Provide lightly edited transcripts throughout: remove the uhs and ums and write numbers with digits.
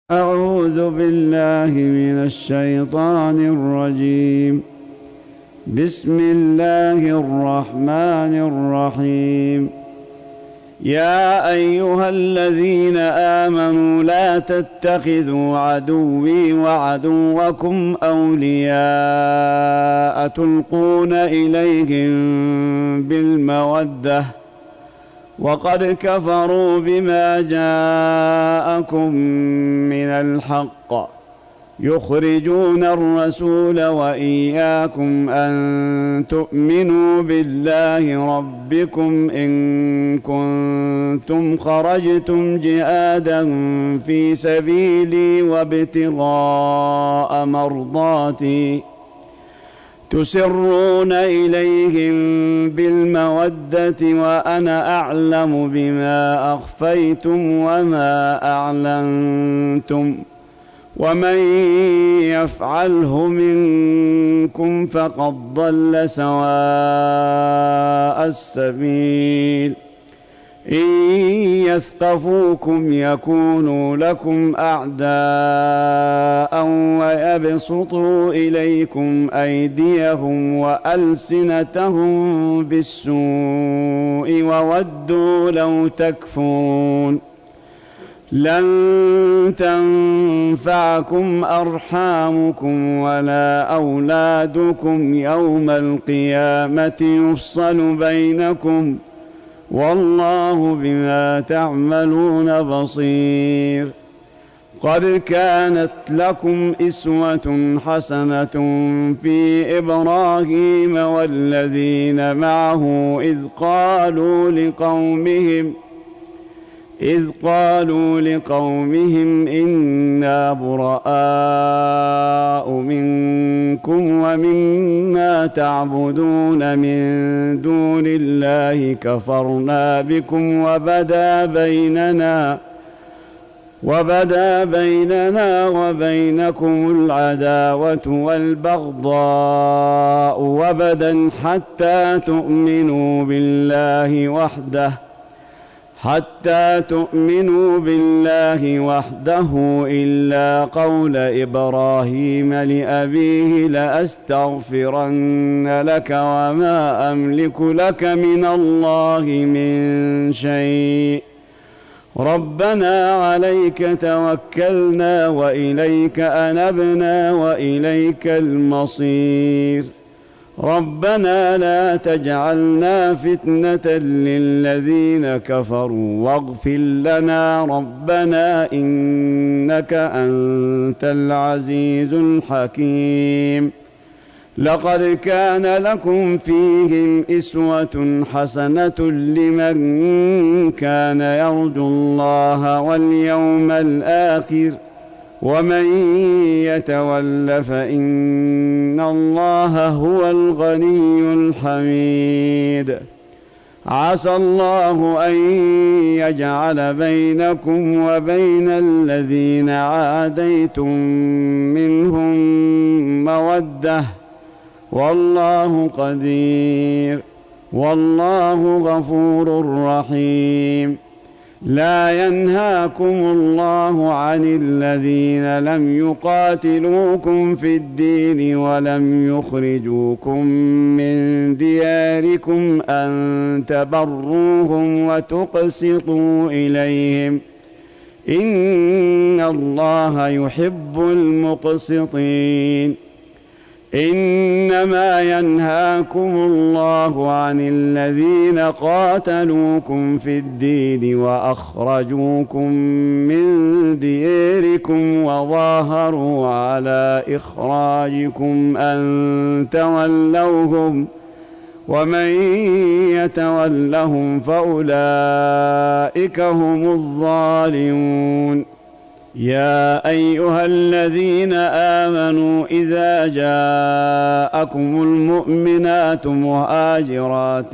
أعوذ بالله من الشيطان الرجيم. بسم الله الرحمن الرحيم. يا أيها الذين آمنوا لا تتخذوا عدوي وعدوكم أولياء تلقون إليهم بالمودة وقد كفروا بما جاءكم من الحق يخرجون الرسول وإياكم أن تؤمنوا بالله ربكم إن كنتم خرجتم جهادا في سبيلي وابتغاء مرضاتي تسرون إليهم بالمودة وأنا أعلم بما أخفيتم وما أعلنتم ومن يفعله منكم فقد ضل سواء السبيل. إن يثقفوكم يكونوا لكم أعداء ويبسطوا إليكم أيديهم وألسنتهم بالسوء وودوا لو تكفرون. لن تنفعكم أرحامكم ولا أولادكم يوم القيامة يفصل بينكم والله بما تعملون بصير. قد كانت لكم إسوة حسنة في إبراهيم والذين معه إذ قالوا لقومهم إنا براء منكم ومما تعبدون من دون الله كفرنا بكم وبدا بيننا وبينكم العداوة والبغضاء وبدا حتى تؤمنوا بالله وحده إلا قول إبراهيم لأبيه لأستغفرن لك وما أملك لك من الله من شيء ربنا عليك توكلنا وإليك أنبنا وإليك المصير. ربنا لا تجعلنا فتنة للذين كفروا واغفر لنا ربنا إنك أنت العزيز الحكيم. لقد كان لكم فيهم إسوة حسنة لمن كان يرجو الله واليوم الآخر ومن يتول فإن الله هو الغني الحميد. عسى الله أن يجعل بينكم وبين الذين عاديتم منهم مودة والله قدير والله غفور رحيم. لا ينهاكم الله عن الذين لم يقاتلوكم في الدين ولم يخرجوكم من دياركم أن تبروهم وتقسطوا إليهم إن الله يحب المقسطين. إنما ينهاكم الله عن الذين قاتلوكم في الدين وأخرجوكم من دياركم وظاهروا على إخراجكم أن تولوهم ومن يتولهم فأولئك هم الظالمون. يا أيها الذين آمنوا إذا جاءكم المؤمنات مهاجرات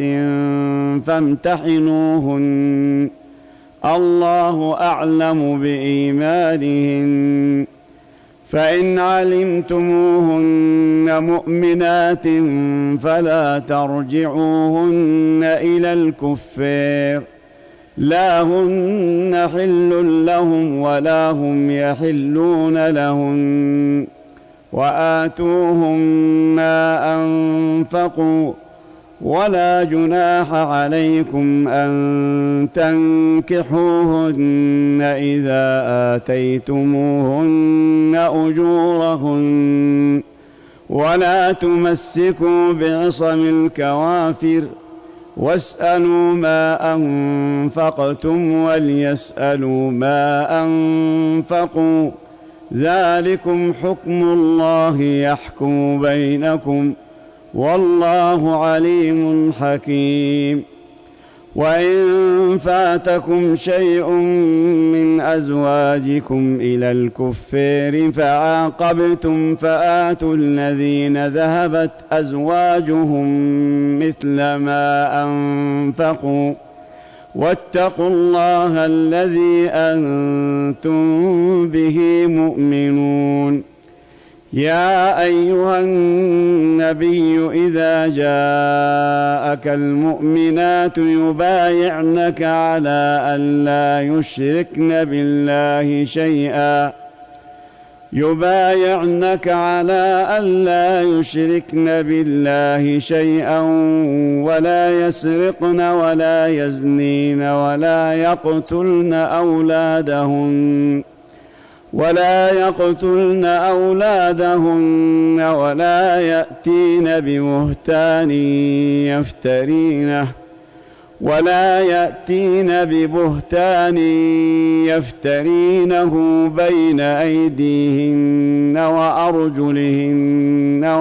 فامتحنوهن الله أعلم بإيمانهن فإن علمتموهن مؤمنات فلا ترجعوهن إلى الكفار لا هن حل لهم ولا هم يحلون لهن وآتوهم ما أنفقوا ولا جناح عليكم أن تنكحوهن إذا آتيتموهن أجورهن ولا تمسكوا بعصم الكوافر واسألوا ما أنفقتم وليسألوا ما أنفقوا ذلكم حكم الله يحكم بينكم والله عليم حكيم. وإن فاتكم شيء من أزواجكم إلى الكفار فعاقبتم فآتوا الذين ذهبت أزواجهم مثل ما أنفقوا واتقوا الله الذي أنتم به مؤمنون. يا أيها النبي إذا جاءك المؤمنات يبايعنك على ألا يشركن بالله شيئا ولا يسرقن ولا يزنين ولا يقتلن أولادهن ولا يأتين ببهتان يفترينه بين أيديهن وأرجلهن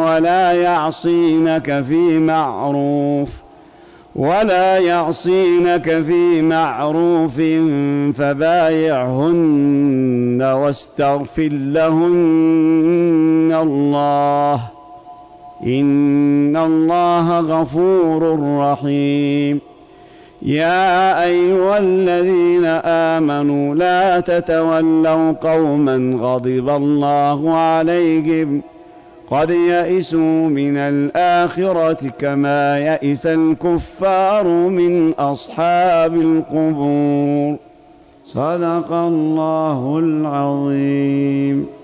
ولا يعصينك في معروف فبايعهن واستغفر لهن الله إن الله غفور رحيم. يا أيها الذين آمنوا لا تتولوا قوما غضب الله عليهم قد يئسوا من الآخرة كما يئس الكفار من أصحاب القبور. صدق الله العظيم.